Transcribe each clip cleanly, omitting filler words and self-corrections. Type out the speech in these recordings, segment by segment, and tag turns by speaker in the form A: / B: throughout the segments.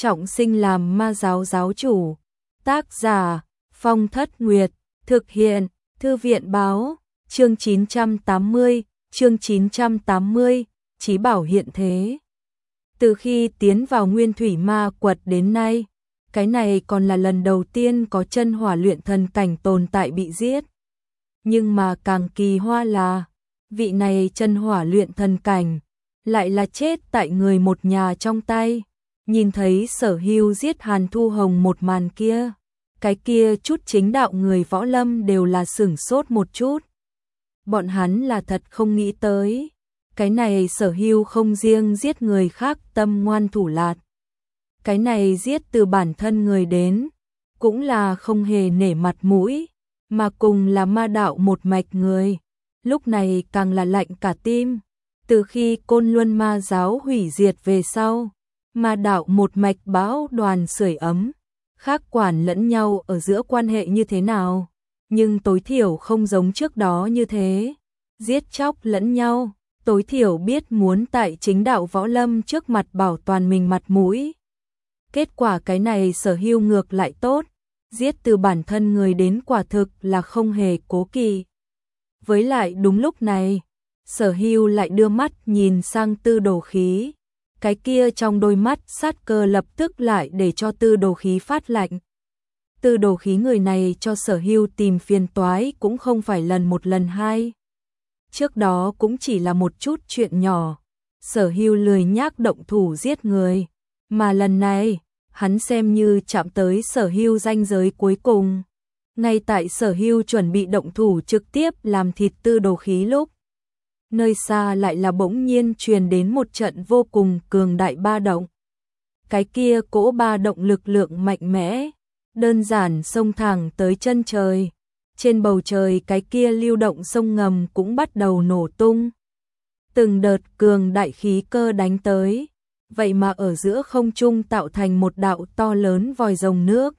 A: trọng sinh làm ma giáo giáo chủ. Tác giả Phong Thất Nguyệt, thực hiện Thư viện báo, chương 980, Chí Bảo hiện thế. Từ khi tiến vào Nguyên Thủy Ma Quật đến nay, cái này còn là lần đầu tiên có chân hỏa luyện thần cảnh tồn tại bị giết. Nhưng mà càng kỳ hoa là, vị này chân hỏa luyện thần cảnh, lại là chết tại người một nhà trong tay. Nhìn thấy Sở Hưu giết Hàn Thu Hồng một màn kia, cái kia chút chính đạo người võ lâm đều là sửng sốt một chút. Bọn hắn là thật không nghĩ tới, cái này Sở Hưu không riêng giết người khác tâm ngoan thủ lạt. Cái này giết từ bản thân người đến, cũng là không hề nể mặt mũi, mà cùng là ma đạo một mạch người, lúc này càng là lạnh cả tim. Từ khi Côn Luân ma giáo hủy diệt về sau, ma đạo một mạch bão đoàn sưởi ấm, khác quản lẫn nhau ở giữa quan hệ như thế nào, nhưng tối thiểu không giống trước đó như thế, giết chóc lẫn nhau, tối thiểu biết muốn tại chính đạo võ lâm trước mặt bảo toàn mình mặt mũi. Kết quả cái này Sở Hưu ngược lại tốt, giết từ bản thân người đến quả thực là không hề cố kỵ. Với lại đúng lúc này, Sở Hưu lại đưa mắt nhìn sang Tư Đồ Khí, cái kia trong đôi mắt sát cơ lập tức lại để cho Tư Đồ Khí phát lạnh. Tư Đồ Khí người này cho Sở Hưu tìm phiền toái cũng không phải lần một lần hai. Trước đó cũng chỉ là một chút chuyện nhỏ, Sở Hưu lười nhác động thủ giết người, mà lần này, hắn xem như chạm tới Sở Hưu ranh giới cuối cùng. Ngay tại Sở Hưu chuẩn bị động thủ trực tiếp làm thịt Tư Đồ Khí lúc, nơi xa lại là bỗng nhiên truyền đến một trận vô cùng cường đại ba động. Cái kia cỗ ba động lực lượng mạnh mẽ, đơn giản xông thẳng tới chân trời. Trên bầu trời cái kia lưu động sông ngầm cũng bắt đầu nổ tung. Từng đợt cường đại khí cơ đánh tới, vậy mà ở giữa không trung tạo thành một đạo to lớn vòi rồng nước.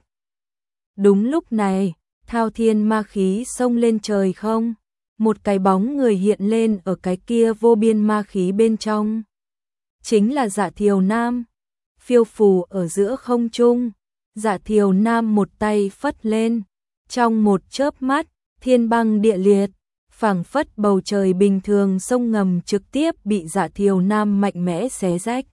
A: Đúng lúc này, thao thiên ma khí xông lên trời không, một cái bóng người hiện lên ở cái kia vô biên ma khí bên trong. Chính là Dạ Thiều Nam, phiêu phù ở giữa không trung. Dạ Thiều Nam một tay phất lên, trong một chớp mắt, thiên băng địa liệt, phảng phất bầu trời bình thường sông ngầm trực tiếp bị Dạ Thiều Nam mạnh mẽ xé rách.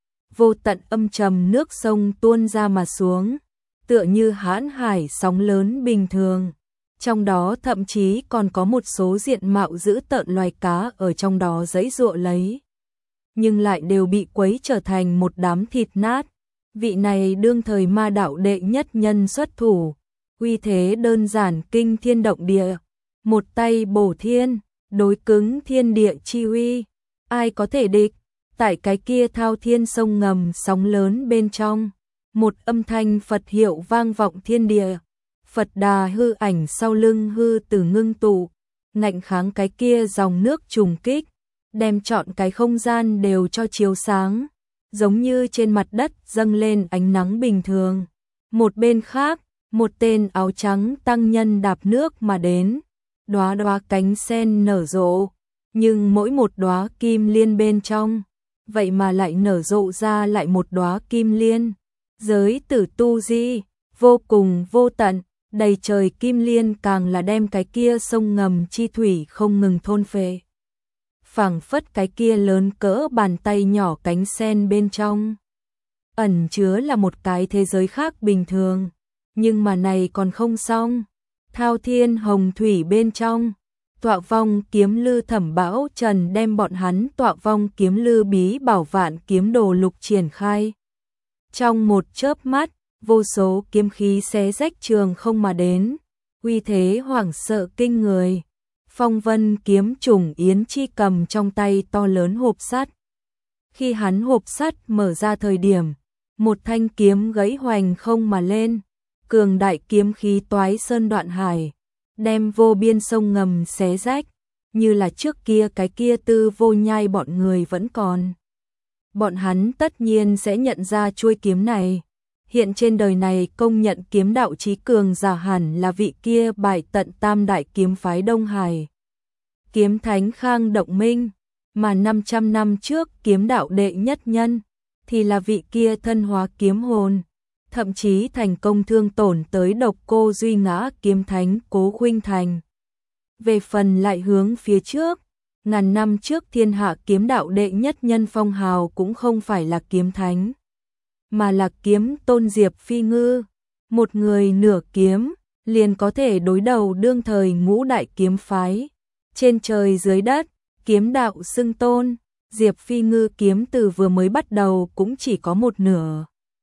A: Vô tận âm trầm nước sông tuôn ra mà xuống, tựa như hãn hải sóng lớn bình thường. Trong đó thậm chí còn có một số diện mạo dữ tợn loài cá ở trong đó giãy giụa lấy, nhưng lại đều bị quấy trở thành một đám thịt nát. Vị này đương thời ma đạo đệ nhất nhân xuất thủ, uy thế đơn giản kinh thiên động địa, một tay bổ thiên, đối cứng thiên địa chi uy, ai có thể địch. Tại cái kia thao thiên sông ngầm sóng lớn bên trong, một âm thanh Phật hiệu vang vọng thiên địa. Phật Đà hư ảnh sau lưng hư tử ngưng tụ, ngạnh kháng cái kia dòng nước trùng kích, đem trọn cái không gian đều cho chiếu sáng, giống như trên mặt đất dâng lên ánh nắng bình thường. Một bên khác, một tên áo trắng tăng nhân đạp nước mà đến, đóa đóa cánh sen nở rộ, nhưng mỗi một đóa kim liên bên trong, vậy mà lại nở rộ ra lại một đóa kim liên. Giới tử tu di, vô cùng vô tận, đầy trời kim liên càng là đem cái kia sông ngầm chi thủy không ngừng thôn phệ. Phảng phất cái kia lớn cỡ bàn tay nhỏ cánh sen bên trong, ẩn chứa là một cái thế giới khác bình thường. Nhưng mà này còn không xong, thao thiên hồng thủy bên trong, Tọa Vong Kiếm Lư Thẩm Bão Trần đem bọn hắn Tọa Vong Kiếm Lư Bí Bảo Vạn Kiếm Đồ Lục triển khai. Trong một chớp mắt, vô số kiếm khí xé rách trường không mà đến, uy thế hoảng sợ kinh người. Phong Vân kiếm trùng Yến Chi cầm trong tay to lớn hộp sắt. Khi hắn hộp sắt mở ra thời điểm, một thanh kiếm gãy hoành không mà lên, cường đại kiếm khí toái sơn đoạn hải, đem vô biên sông ngầm xé rách, như là trước kia cái kia Tư Vô Nhai bọn người vẫn còn. Bọn hắn tất nhiên sẽ nhận ra chuôi kiếm này. Hiện trên đời này công nhận kiếm đạo chí cường giả hẳn là vị kia bại tận tam đại kiếm phái Đông Hải, kiếm thánh Khang Động Minh, mà 500 năm trước kiếm đạo đệ nhất nhân, thì là vị kia thân hóa kiếm hồn, thậm chí thành công thương tổn tới độc cô duy ngã kiếm thánh Cố Khuynh Thành. Về phần lại hướng phía trước, ngàn năm trước thiên hạ kiếm đạo đệ nhất nhân phong hào cũng không phải là kiếm thánh, mà là kiếm tôn Diệp Phi Ngư, một người nửa kiếm, liền có thể đối đầu đương thời ngũ đại kiếm phái. Trên trời dưới đất, kiếm đạo xưng tôn, Diệp Phi Ngư kiếm từ vừa mới bắt đầu cũng chỉ có một nửa,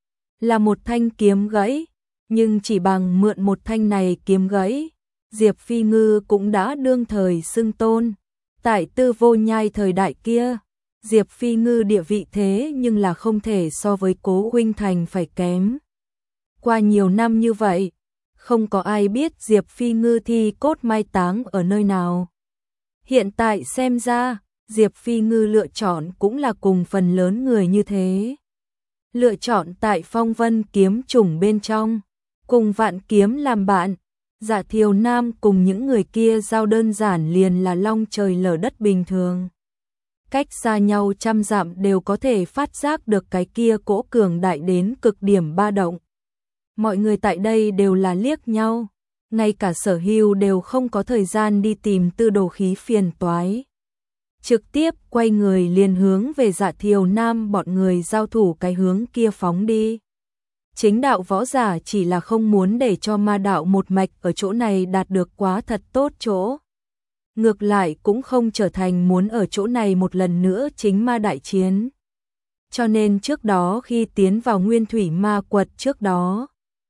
A: là một thanh kiếm gãy, nhưng chỉ bằng mượn một thanh này kiếm gãy, Diệp Phi Ngư cũng đã đương thời xưng tôn. Tại Tư Vô Nhai thời đại kia, Diệp Phi Ngư địa vị thế nhưng là không thể so với Cố Khuynh Thành phải kém. Qua nhiều năm như vậy, không có ai biết Diệp Phi Ngư thi cốt mai táng ở nơi nào. Hiện tại xem ra, Diệp Phi Ngư lựa chọn cũng là cùng phần lớn người như thế. Lựa chọn tại Phong Vân kiếm chủng bên trong, cùng Vạn Kiếm làm bạn. Dạ Thiều Nam cùng những người kia giao đơn giản liền là long trời lở đất bình thường. Cách xa nhau trăm dặm đều có thể phát giác được cái kia cỗ cường đại đến cực điểm ba động. Mọi người tại đây đều là liếc nhau, ngay cả Sở Hưu đều không có thời gian đi tìm tư đồ khí phiền toái. Trực tiếp quay người liền hướng về Dạ Thiều Nam bọn người giao thủ cái hướng kia phóng đi. Chính đạo võ giả chỉ là không muốn để cho ma đạo một mạch ở chỗ này đạt được quá thật tốt chỗ. Ngược lại cũng không trở thành muốn ở chỗ này một lần nữa chính ma đại chiến. Cho nên trước đó khi tiến vào Nguyên Thủy Ma Quật trước đó,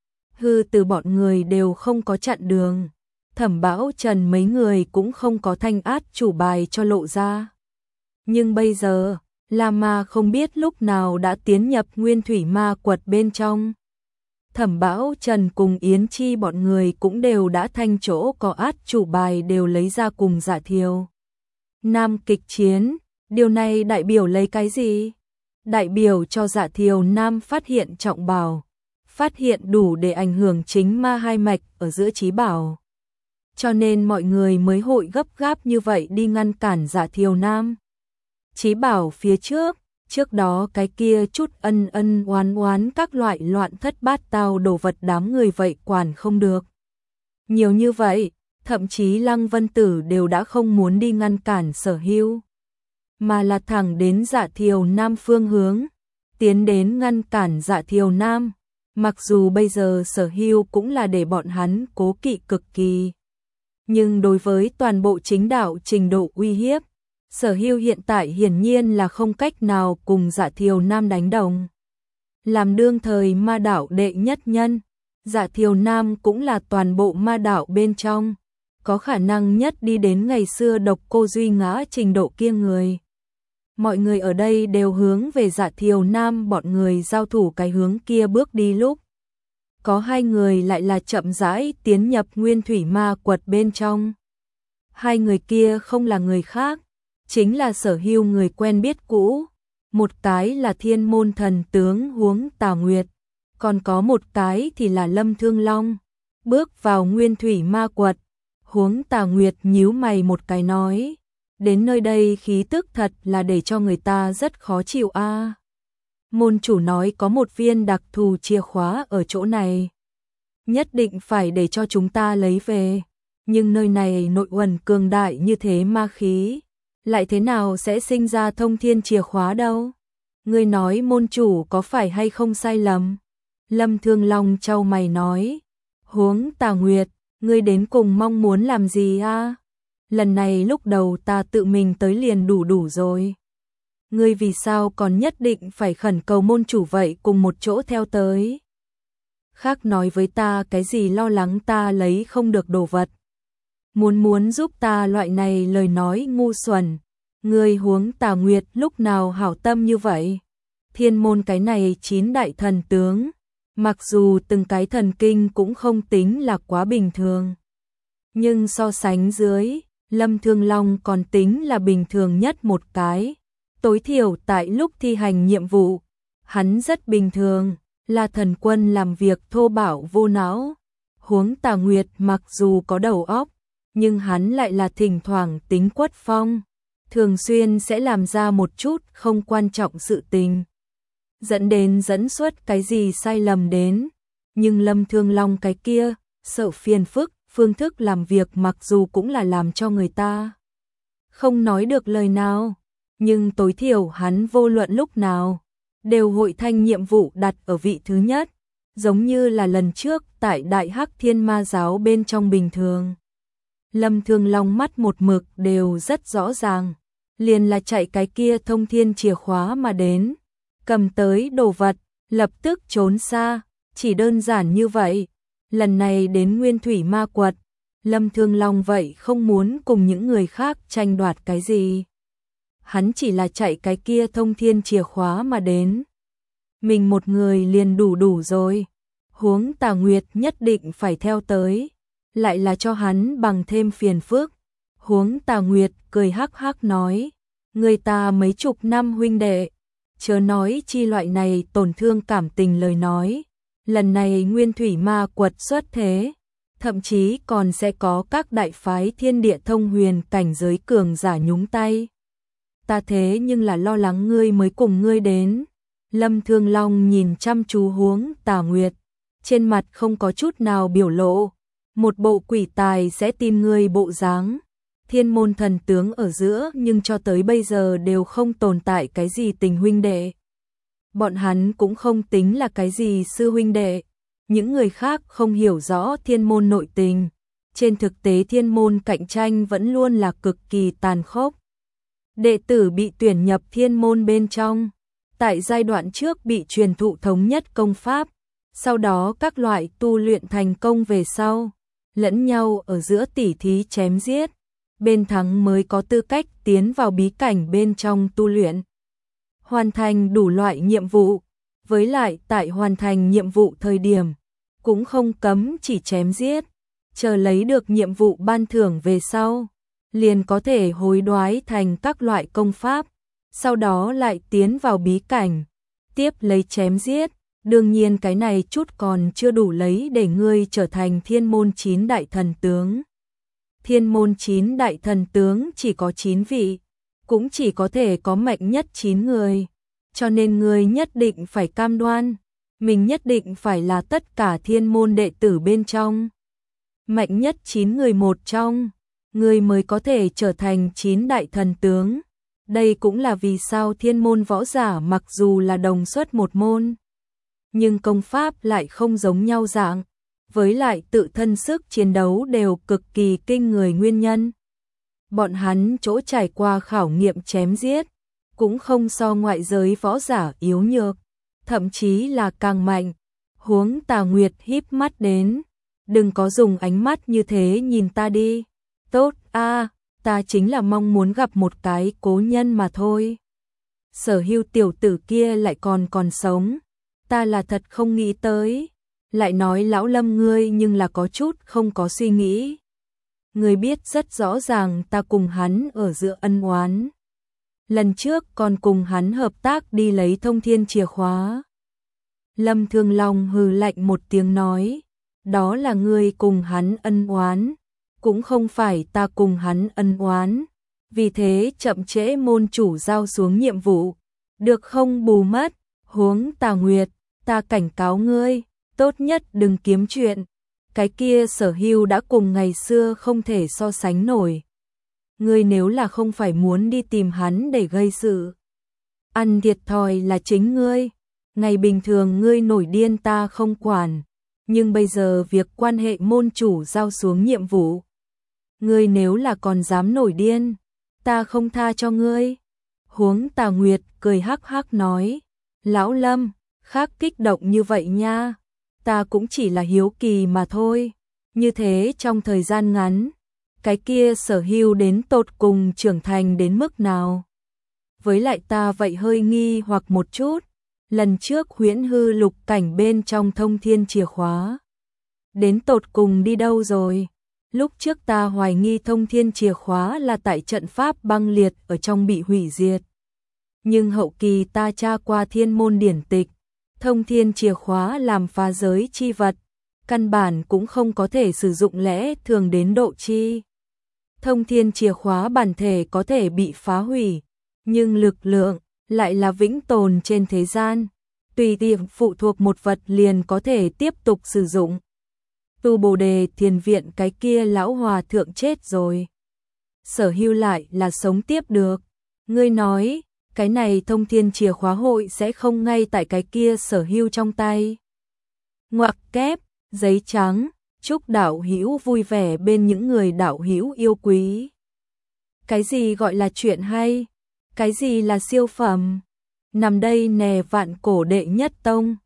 A: hư từ bọn người đều không có chặn đường. Thẩm Bão Trần mấy người cũng không có thanh át chủ bài cho lộ ra. Nhưng bây giờ, La Ma không biết lúc nào đã tiến nhập Nguyên Thủy Ma Quật bên trong. Thẩm Bão Trần cùng Yến Chi bọn người cũng đều đã thanh chỗ có át chủ bài đều lấy ra cùng Dạ Thiều Nam kịch chiến. Điều này đại biểu lấy cái gì? Đại biểu cho Dạ Thiều Nam phát hiện trọng bảo, phát hiện đủ để ảnh hưởng chính ma hai mạch ở giữa trí bảo. Cho nên mọi người mới hội gấp gáp như vậy đi ngăn cản Dạ Thiều Nam. Trí bảo phía trước đó cái kia chút ân ân oán oán các loại loạn thất bát tao đồ vật đám người vậy quản không được. Nhiều như vậy, thậm chí Lăng Vân Tử đều đã không muốn đi ngăn cản Sở Hưu, mà là thẳng đến Dạ Thiều Nam phương hướng, tiến đến ngăn cản Dạ Thiều Nam. Mặc dù bây giờ Sở Hưu cũng là để bọn hắn cố kỵ cực kỳ, nhưng đối với toàn bộ chính đạo trình độ uy hiếp, Sở Hưu hiện tại hiển nhiên là không cách nào cùng Dạ Thiều Nam đánh đồng. Làm đương thời ma đạo đệ nhất nhân, Dạ Thiều Nam cũng là toàn bộ ma đạo bên trong, có khả năng nhất đi đến ngày xưa độc cô duy ngã trình độ kia người. Mọi người ở đây đều hướng về Dạ Thiều Nam bọn người giao thủ cái hướng kia bước đi lúc. Có hai người lại là chậm rãi tiến nhập Nguyên Thủy Ma Quật bên trong. Hai người kia không là người khác, chính là Sở Hưu người quen biết cũ. Một cái là Thiên Môn thần tướng Huống Tà Nguyệt, còn có một cái thì là Lâm Thương Long. Bước vào Nguyên Thủy Ma Quật, Huống Tà Nguyệt nhíu mày một cái nói, đến nơi đây khí tức thật là để cho người ta rất khó chịu a. Môn chủ nói có một viên đặc thù chìa khóa ở chỗ này, nhất định phải để cho chúng ta lấy về, nhưng nơi này nội uẩn cường đại như thế ma khí, lại thế nào sẽ sinh ra thông thiên chìa khóa đâu? Ngươi nói môn chủ có phải hay không sai lầm? Lâm Thương Long chau mày nói, Huống Tà Nguyệt, ngươi đến cùng mong muốn làm gì a? Lần này lúc đầu ta tự mình tới liền đủ rồi. Ngươi vì sao còn nhất định phải khẩn cầu môn chủ vậy cùng một chỗ theo tới? Khác nói với ta cái gì lo lắng ta lấy không được đồ vật. Muốn giúp ta loại này lời nói ngu xuẩn. Ngươi Huống Tà Nguyệt lúc nào hảo tâm như vậy? Thiên môn cái này 9 đại thần tướng, mặc dù từng cái thần kinh cũng không tính là quá bình thường, nhưng so sánh dưới, Lâm Thương Long còn tính là bình thường nhất một cái. Tối thiểu tại lúc thi hành nhiệm vụ, hắn rất bình thường, là thần quân làm việc thô bạo vô não. Huống Tà Nguyệt mặc dù có đầu óc, nhưng hắn lại là thỉnh thoảng tính quất phong, thường xuyên sẽ làm ra một chút không quan trọng sự tình. dẫn xuất cái gì sai lầm đến. Nhưng Lâm Thương Long cái kia, sợ phiền phức, phương thức làm việc mặc dù cũng là làm cho người ta không nói được lời nào, nhưng tối thiểu hắn vô luận lúc nào đều hội thanh nhiệm vụ đặt ở vị thứ nhất, giống như là lần trước tại Đại Hắc Thiên Ma giáo bên trong bình thường. Lâm Thương Long mắt một mực đều rất rõ ràng, liền là chạy cái kia thông thiên chìa khóa mà đến, cầm tới đồ vật, lập tức trốn xa, chỉ đơn giản như vậy. Lần này đến Nguyên Thủy Ma Quật, Lâm Thương Long vậy không muốn cùng những người khác tranh đoạt cái gì. Hắn chỉ là chạy cái kia thông thiên chìa khóa mà đến. Mình một người liền đủ rồi, huống Tà Nguyệt nhất định phải theo tới, lại là cho hắn bằng thêm phiền phức. Huống Tà Nguyệt cười hắc hắc nói, người ta mấy chục năm huynh đệ, chớ nói chi loại này tổn thương cảm tình lời nói. Lần này Nguyên Thủy Ma Quật xuất thế, thậm chí còn sẽ có các đại phái thiên địa thông huyền cảnh giới cường giả nhúng tay. Ta thế nhưng là lo lắng ngươi mới cùng ngươi đến. Lâm Thương Long nhìn chăm chú Huống Tà Nguyệt, trên mặt không có chút nào biểu lộ, một bộ quỷ tài sẽ tin ngươi bộ dáng. Thiên môn thần tướng ở giữa nhưng cho tới bây giờ đều không tồn tại cái gì tình huynh đệ. Bọn hắn cũng không tính là cái gì sư huynh đệ. Những người khác không hiểu rõ thiên môn nội tình. Trên thực tế thiên môn cạnh tranh vẫn luôn là cực kỳ tàn khốc. Đệ tử bị tuyển nhập thiên môn bên trong, tại giai đoạn trước bị truyền thụ thống nhất công pháp, sau đó các loại tu luyện thành công về sau, lẫn nhau ở giữa tỉ thí chém giết, bên thắng mới có tư cách tiến vào bí cảnh bên trong tu luyện. Hoàn thành đủ loại nhiệm vụ, với lại tại hoàn thành nhiệm vụ thời điểm, cũng không cấm chỉ chém giết, chờ lấy được nhiệm vụ ban thưởng về sau, liền có thể hối đoái thành các loại công pháp, sau đó lại tiến vào bí cảnh, tiếp lấy chém giết. Đương nhiên cái này chút còn chưa đủ lấy để ngươi trở thành thiên môn 9 đại thần tướng. Thiên môn 9 đại thần tướng chỉ có 9 vị, cũng chỉ có thể có mạnh nhất 9 người, cho nên ngươi nhất định phải cam đoan, mình nhất định phải là tất cả thiên môn đệ tử bên trong. Mạnh nhất 9 người một trong, ngươi mới có thể trở thành 9 đại thần tướng. Đây cũng là vì sao thiên môn võ giả mặc dù là đồng xuất một môn, nhưng công pháp lại không giống nhau dạng, với lại tự thân sức chiến đấu đều cực kỳ kinh người nguyên nhân. Bọn hắn chỗ trải qua khảo nghiệm chém giết, cũng không so ngoại giới võ giả yếu nhược, thậm chí là càng mạnh. Huống Tà Nguyệt híp mắt đến, đừng có dùng ánh mắt như thế nhìn ta đi. Tốt a, ta chính là mong muốn gặp một cái cố nhân mà thôi. Sở Hưu tiểu tử kia lại còn sống, ta là thật không nghĩ tới. Lại nói lão Lâm ngươi nhưng là có chút không có suy nghĩ. Ngươi biết rất rõ ràng ta cùng hắn ở giữa ân oán. Lần trước còn cùng hắn hợp tác đi lấy thông thiên chìa khóa. Lâm Thương Long hừ lạnh một tiếng nói, đó là ngươi cùng hắn ân oán, cũng không phải ta cùng hắn ân oán. Vì thế chậm trễ môn chủ giao xuống nhiệm vụ, được không bù mất. Huống Tà Nguyệt, ta cảnh cáo ngươi, tốt nhất đừng kiếm chuyện. Cái kia Sở Hưu đã cùng ngày xưa không thể so sánh nổi. Ngươi nếu là không phải muốn đi tìm hắn để gây sự, ăn thiệt thòi là chính ngươi. Ngày bình thường ngươi nổi điên ta không quản, nhưng bây giờ việc quan hệ môn chủ giao xuống nhiệm vụ, ngươi nếu là còn dám nổi điên, ta không tha cho ngươi. Huống Tà Nguyệt cười hắc hắc nói, lão Lâm, khác kích động như vậy nha, ta cũng chỉ là hiếu kỳ mà thôi. Như thế trong thời gian ngắn, cái kia Sở Hưu đến tột cùng trưởng thành đến mức nào? Với lại ta vậy hơi nghi hoặc một chút, lần trước Huyễn Hư lục cảnh bên trong thông thiên chìa khóa, đến tột cùng đi đâu rồi? Lúc trước ta hoài nghi thông thiên chìa khóa là tại trận pháp băng liệt ở trong bị hủy diệt. Nhưng hậu kỳ ta tra qua thiên môn điển tịch, thông thiên chìa khóa làm phá giới chi vật, căn bản cũng không có thể sử dụng lẽ thường đến độ chi. Thông thiên chìa khóa bản thể có thể bị phá hủy, nhưng lực lượng lại là vĩnh tồn trên thế gian. tùy tiện phụ thuộc một vật liền có thể tiếp tục sử dụng. Tu Bồ Đề Thiền Viện cái kia lão hòa thượng chết rồi, sở hữu lại là sống tiếp được. Ngươi nói, cái này thông thiên chìa khóa hội sẽ không ngay tại cái kia sở hữu trong tay. Ngoặc kép, giấy trắng, chúc đạo hữu vui vẻ bên những người đạo hữu yêu quý. Cái gì gọi là chuyện hay? Cái gì là siêu phẩm? Nằm đây nè vạn cổ đệ nhất tông.